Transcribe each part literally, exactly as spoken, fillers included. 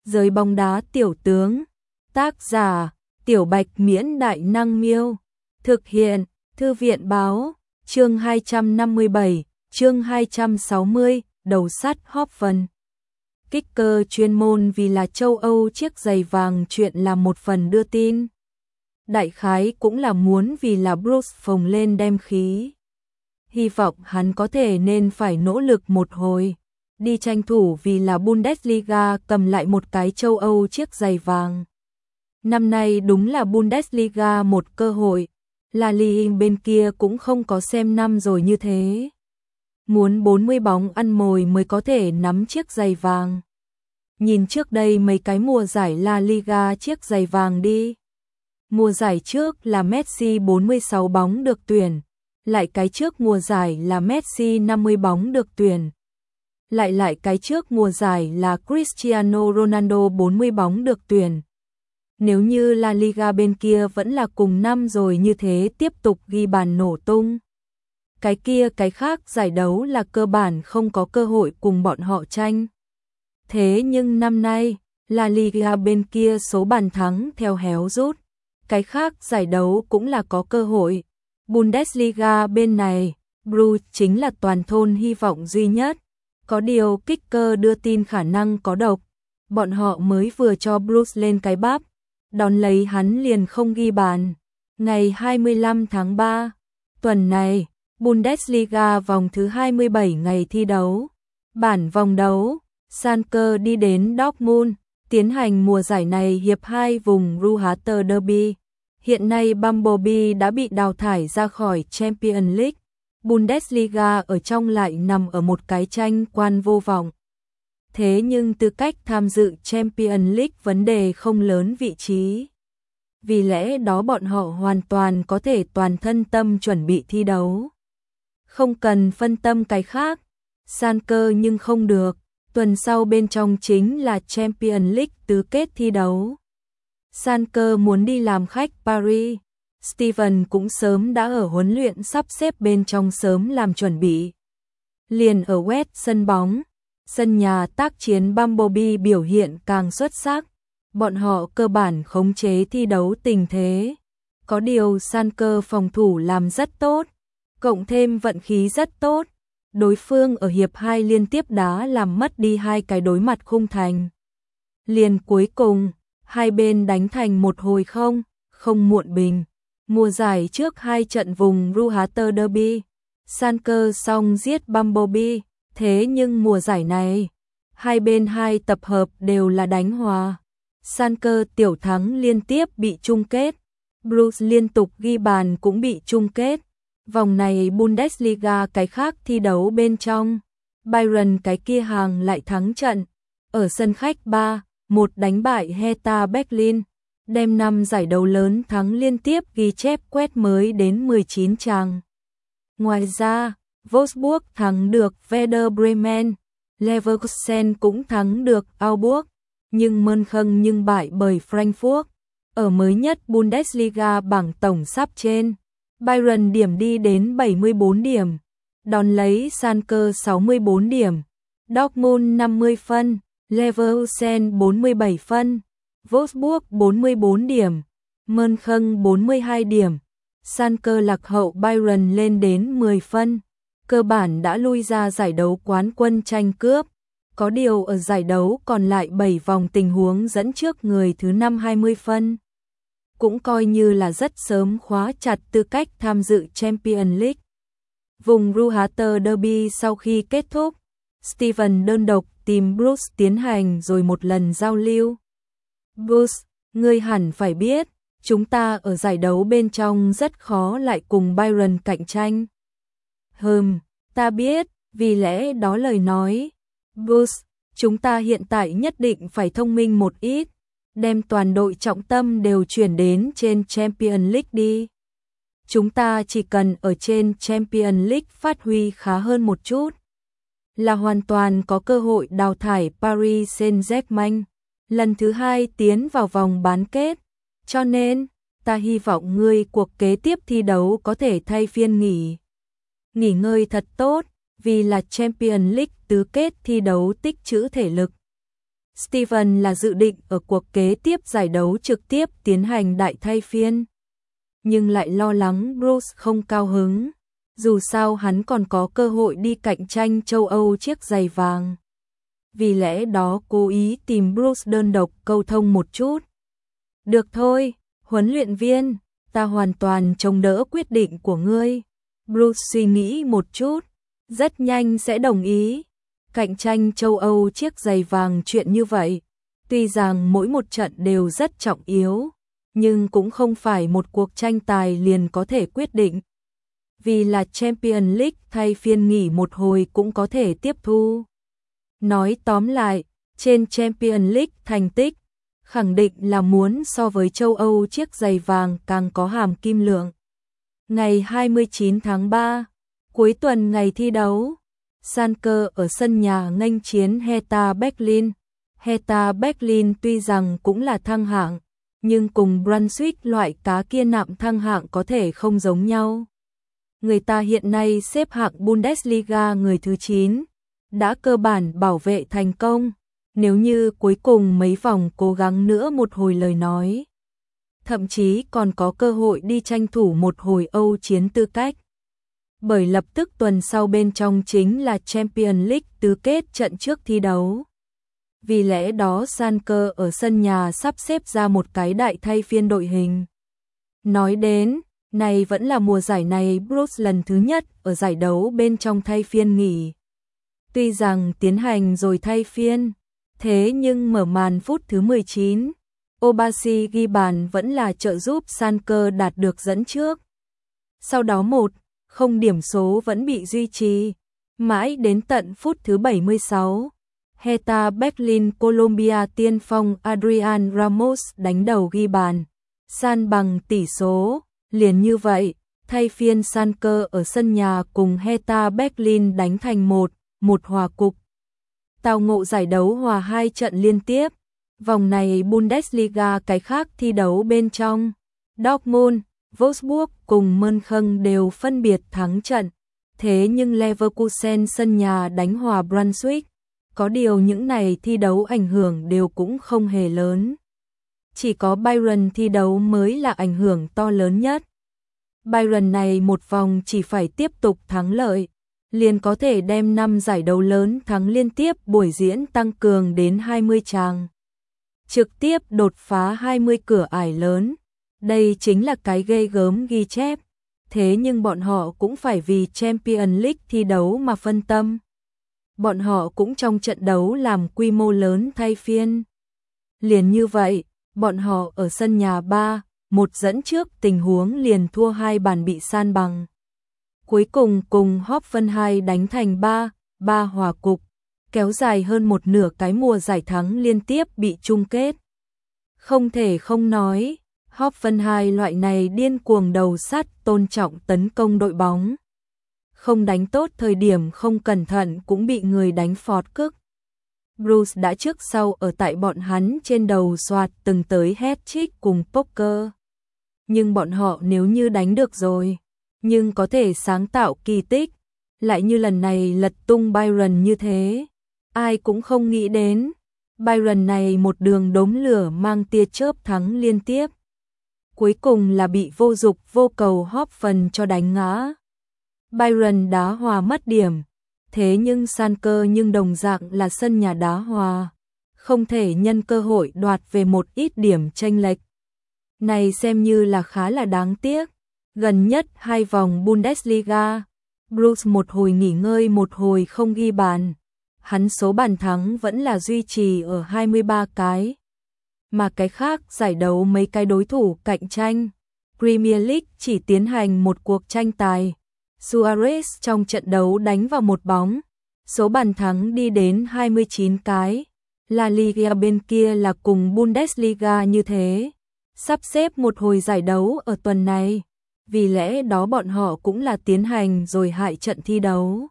Giới bóng đá tiểu tướng. Tác giả: Tiểu Bạch Miễn Đại Năng Miêu. Thực hiện: Thư viện báo. Chương hai trăm năm mươi bảy, chương hai trăm sáu mươi, đầu sắt Hoffenheim. Kicker chuyên môn vì là châu Âu chiếc giày vàng chuyện là một phần đưa tin. Đại khái cũng là muốn vì là Bruce phồng lên đem khí. Hy vọng hắn có thể nên phải nỗ lực một hồi, đi tranh thủ vì là Bundesliga cầm lại một cái châu Âu chiếc giày vàng. Năm nay đúng là Bundesliga một cơ hội, La Liga bên kia cũng không có xem năm rồi như thế. Muốn bốn mươi bóng ăn mồi mới có thể nắm chiếc giày vàng. Nhìn trước đây mấy cái mùa giải La Liga chiếc giày vàng đi. Mùa giải trước là Messi bốn mươi sáu bóng được tuyển, lại cái trước mùa giải là Messi năm mươi bóng được tuyển. Lại lại cái trước mùa giải là Cristiano Ronaldo bốn mươi bóng được tuyển. Nếu như La Liga bên kia vẫn là cùng năm rồi như thế tiếp tục ghi bàn nổ tung. Cái kia cái khác giải đấu là cơ bản không có cơ hội cùng bọn họ tranh. Thế nhưng năm nay, La Liga bên kia số bàn thắng theo héo rút. Cái khác giải đấu cũng là có cơ hội. Bundesliga bên này, Bruce chính là toàn thôn hy vọng duy nhất. Có điều Kicker đưa tin khả năng có độc. Bọn họ mới vừa cho Bruce lên cái bắp, đón lấy hắn liền không ghi bàn. Ngày hai mươi lăm tháng ba, tuần này, Bundesliga vòng thứ hai mươi bảy ngày thi đấu. Bản vòng đấu, Schalke đi đến Dortmund, tiến hành mùa giải này hiệp hai vùng Ruhrter Derby. Hiện nay Bumblebee đã bị đào thải ra khỏi Champions League. Bundesliga ở trong lại nằm ở một cái tranh quan vô vọng. Thế nhưng tư cách tham dự Champions League vấn đề không lớn vị trí. Vì lẽ đó bọn họ hoàn toàn có thể toàn thân tâm chuẩn bị thi đấu. Không cần phân tâm cái khác. Schalke nhưng không được. Tuần sau bên trong chính là Champions League tứ kết thi đấu. Schalke muốn đi làm khách Paris. Steven cũng sớm đã ở huấn luyện sắp xếp bên trong sớm làm chuẩn bị. Liền ở West sân bóng, sân nhà tác chiến Bumblebee biểu hiện càng xuất sắc. Bọn họ cơ bản khống chế thi đấu tình thế. Có điều Schalke phòng thủ làm rất tốt, cộng thêm vận khí rất tốt. Đối phương ở hiệp hai liên tiếp đá làm mất đi hai cái đối mặt khung thành. Liền cuối cùng, hai bên đánh thành một hồi không, không muộn bình. Mùa giải trước hai trận vùng Ruhrter Derby, Schalke xong giết Bumblebee, thế nhưng mùa giải này, hai bên hai tập hợp đều là đánh hòa. Schalke tiểu thắng liên tiếp bị chung kết, Bruce liên tục ghi bàn cũng bị chung kết. Vòng này Bundesliga cái khác thi đấu bên trong, Bayern cái kia hàng lại thắng trận, ở sân khách ba một đánh bại Hertha Berlin. Đem năm giải đấu lớn thắng liên tiếp ghi chép quét mới đến mười chín chàng. Ngoài ra, Wolfsburg thắng được Werder Bremen, Leverkusen cũng thắng được Augsburg, nhưng Mönchengladbach nhưng bại bởi Frankfurt. Ở mới nhất Bundesliga bảng tổng sắp trên, Bayern điểm đi đến bảy mươi bốn điểm, đón lấy Schalke sáu mươi bốn điểm, Dortmund năm mươi phân, Leverkusen bốn mươi bảy phân. Wolfsburg bốn mươi bốn điểm, Mönchengladbach bốn mươi hai điểm, Schalke lạc hậu Bayern lên đến mười phân, cơ bản đã lui ra giải đấu quán quân tranh cướp. Có điều ở giải đấu còn lại bảy vòng tình huống dẫn trước người thứ năm hai mươi phân. Cũng coi như là rất sớm khóa chặt tư cách tham dự Champions League. Vùng Ruhrter Derby sau khi kết thúc, Steven đơn độc tìm Bruce tiến hành rồi một lần giao lưu. Bruce, ngươi hẳn phải biết, chúng ta ở giải đấu bên trong rất khó lại cùng Bayern cạnh tranh. Hừm, ta biết, vì lẽ đó lời nói. Bruce, chúng ta hiện tại nhất định phải thông minh một ít, đem toàn đội trọng tâm đều chuyển đến trên Champions League đi. Chúng ta chỉ cần ở trên Champions League phát huy khá hơn một chút, là hoàn toàn có cơ hội đào thải Paris Saint-Germain. Lần thứ hai tiến vào vòng bán kết, cho nên, ta hy vọng ngươi cuộc kế tiếp thi đấu có thể thay phiên nghỉ. Nghỉ ngơi thật tốt, vì là Champions League tứ kết thi đấu tích trữ thể lực. Steven là dự định ở cuộc kế tiếp giải đấu trực tiếp tiến hành đại thay phiên, nhưng lại lo lắng Bruce không cao hứng, dù sao hắn còn có cơ hội đi cạnh tranh châu Âu chiếc giày vàng. Vì lẽ đó cố ý tìm Bruce đơn độc câu thông một chút. Được thôi, huấn luyện viên, ta hoàn toàn chống đỡ quyết định của ngươi. Bruce suy nghĩ một chút, rất nhanh sẽ đồng ý. Cạnh tranh châu Âu chiếc giày vàng chuyện như vậy, tuy rằng mỗi một trận đều rất trọng yếu, nhưng cũng không phải một cuộc tranh tài liền có thể quyết định. Vì là Champions League thay phiên nghỉ một hồi cũng có thể tiếp thu. Nói tóm lại, trên Champions League thành tích, khẳng định là muốn so với châu Âu chiếc giày vàng càng có hàm kim lượng. Ngày hai mươi chín tháng ba, cuối tuần ngày thi đấu, Schalke ở sân nhà nghênh chiến Hertha Berlin. Hertha Berlin tuy rằng cũng là thăng hạng, nhưng cùng Brunswick loại cá kia nạm thăng hạng có thể không giống nhau. Người ta hiện nay xếp hạng Bundesliga người thứ chín, đã cơ bản bảo vệ thành công, nếu như cuối cùng mấy vòng cố gắng nữa một hồi lời nói. Thậm chí còn có cơ hội đi tranh thủ một hồi Âu chiến tư cách. Bởi lập tức tuần sau bên trong chính là Champions League tứ kết trận trước thi đấu. Vì lẽ đó Schalke ở sân nhà sắp xếp ra một cái đại thay phiên đội hình. Nói đến, này vẫn là mùa giải này Bruce lần thứ nhất ở giải đấu bên trong thay phiên nghỉ. Tuy rằng tiến hành rồi thay phiên, thế nhưng mở màn phút thứ mười chín, Obasi ghi bàn vẫn là trợ giúp Schalke đạt được dẫn trước. Sau đó một không điểm số vẫn bị duy trì, mãi đến tận phút thứ bảy mươi sáu. Hertha Berlin Colombia tiên phong Adrian Ramos đánh đầu ghi bàn, san bằng tỷ số. Liền như vậy, thay phiên Schalke ở sân nhà cùng Hertha Berlin đánh thành một, một hòa cục. Tao ngộ giải đấu hòa hai trận liên tiếp. Vòng này Bundesliga cái khác thi đấu bên trong, Dortmund, Wolfsburg cùng Mönchen đều phân biệt thắng trận. Thế nhưng Leverkusen sân nhà đánh hòa Brunswick. Có điều những này thi đấu ảnh hưởng đều cũng không hề lớn. Chỉ có Bayern thi đấu mới là ảnh hưởng to lớn nhất. Bayern này một vòng chỉ phải tiếp tục thắng lợi, liền có thể đem năm giải đấu lớn thắng liên tiếp buổi diễn tăng cường đến hai mươi tràng. Trực tiếp đột phá hai mươi cửa ải lớn. Đây chính là cái ghê gớm ghi chép. Thế nhưng bọn họ cũng phải vì Champions League thi đấu mà phân tâm. Bọn họ cũng trong trận đấu làm quy mô lớn thay phiên. Liền như vậy, bọn họ ở sân nhà ba một dẫn trước tình huống liền thua hai bàn bị san bằng. Cuối cùng cùng Hoffenheim đánh thành ba ba hòa cục, kéo dài hơn một nửa cái mùa giải thắng liên tiếp bị chung kết. Không thể không nói, Hoffenheim loại này điên cuồng đầu sắt tôn trọng tấn công đội bóng. Không đánh tốt thời điểm không cẩn thận cũng bị người đánh phọt cức. Bruce đã trước sau ở tại bọn hắn trên đầu soạt từng tới hat-trick cùng poker. Nhưng bọn họ nếu như đánh được rồi, nhưng có thể sáng tạo kỳ tích, lại như lần này lật tung Bayern như thế. Ai cũng không nghĩ đến, Bayern này một đường đốm lửa mang tia chớp thắng liên tiếp. Cuối cùng là bị vô dục vô cầu Hoffen cho đánh ngã. Bayern đá hòa mất điểm, thế nhưng Schalke nhưng đồng dạng là sân nhà đá hòa, không thể nhân cơ hội đoạt về một ít điểm chênh lệch. Này xem như là khá là đáng tiếc. Gần nhất hai vòng Bundesliga, Bruce một hồi nghỉ ngơi một hồi không ghi bàn. Hắn số bàn thắng vẫn là duy trì ở hai mươi ba cái. Mà cái khác giải đấu mấy cái đối thủ cạnh tranh. Premier League chỉ tiến hành một cuộc tranh tài. Suarez trong trận đấu đánh vào một bóng. Số bàn thắng đi đến hai mươi chín cái. La Liga bên kia là cùng Bundesliga như thế. Sắp xếp một hồi giải đấu ở tuần này. Vì lẽ đó bọn họ cũng là tiến hành rồi hại trận thi đấu.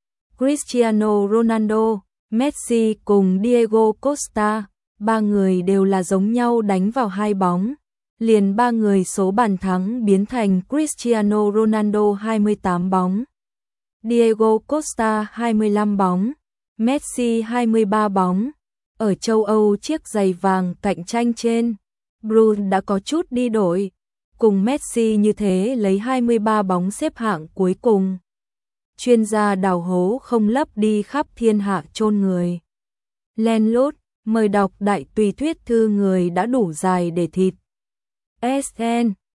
Cristiano Ronaldo, Messi cùng Diego Costa, ba người đều là giống nhau đánh vào hai bóng. Liền ba người số bàn thắng biến thành Cristiano Ronaldo hai mươi tám bóng, Diego Costa hai mươi lăm bóng, Messi hai mươi ba bóng. Ở châu Âu chiếc giày vàng cạnh tranh trên Bruce đã có chút đi đổi, cùng Messi như thế lấy hai mươi ba bóng xếp hạng cuối cùng. Chuyên gia đào hố không lấp đi khắp thiên hạ chôn người. Len lút, mời đọc đại tùy thuyết thư người đã đủ dài để thịt. ét en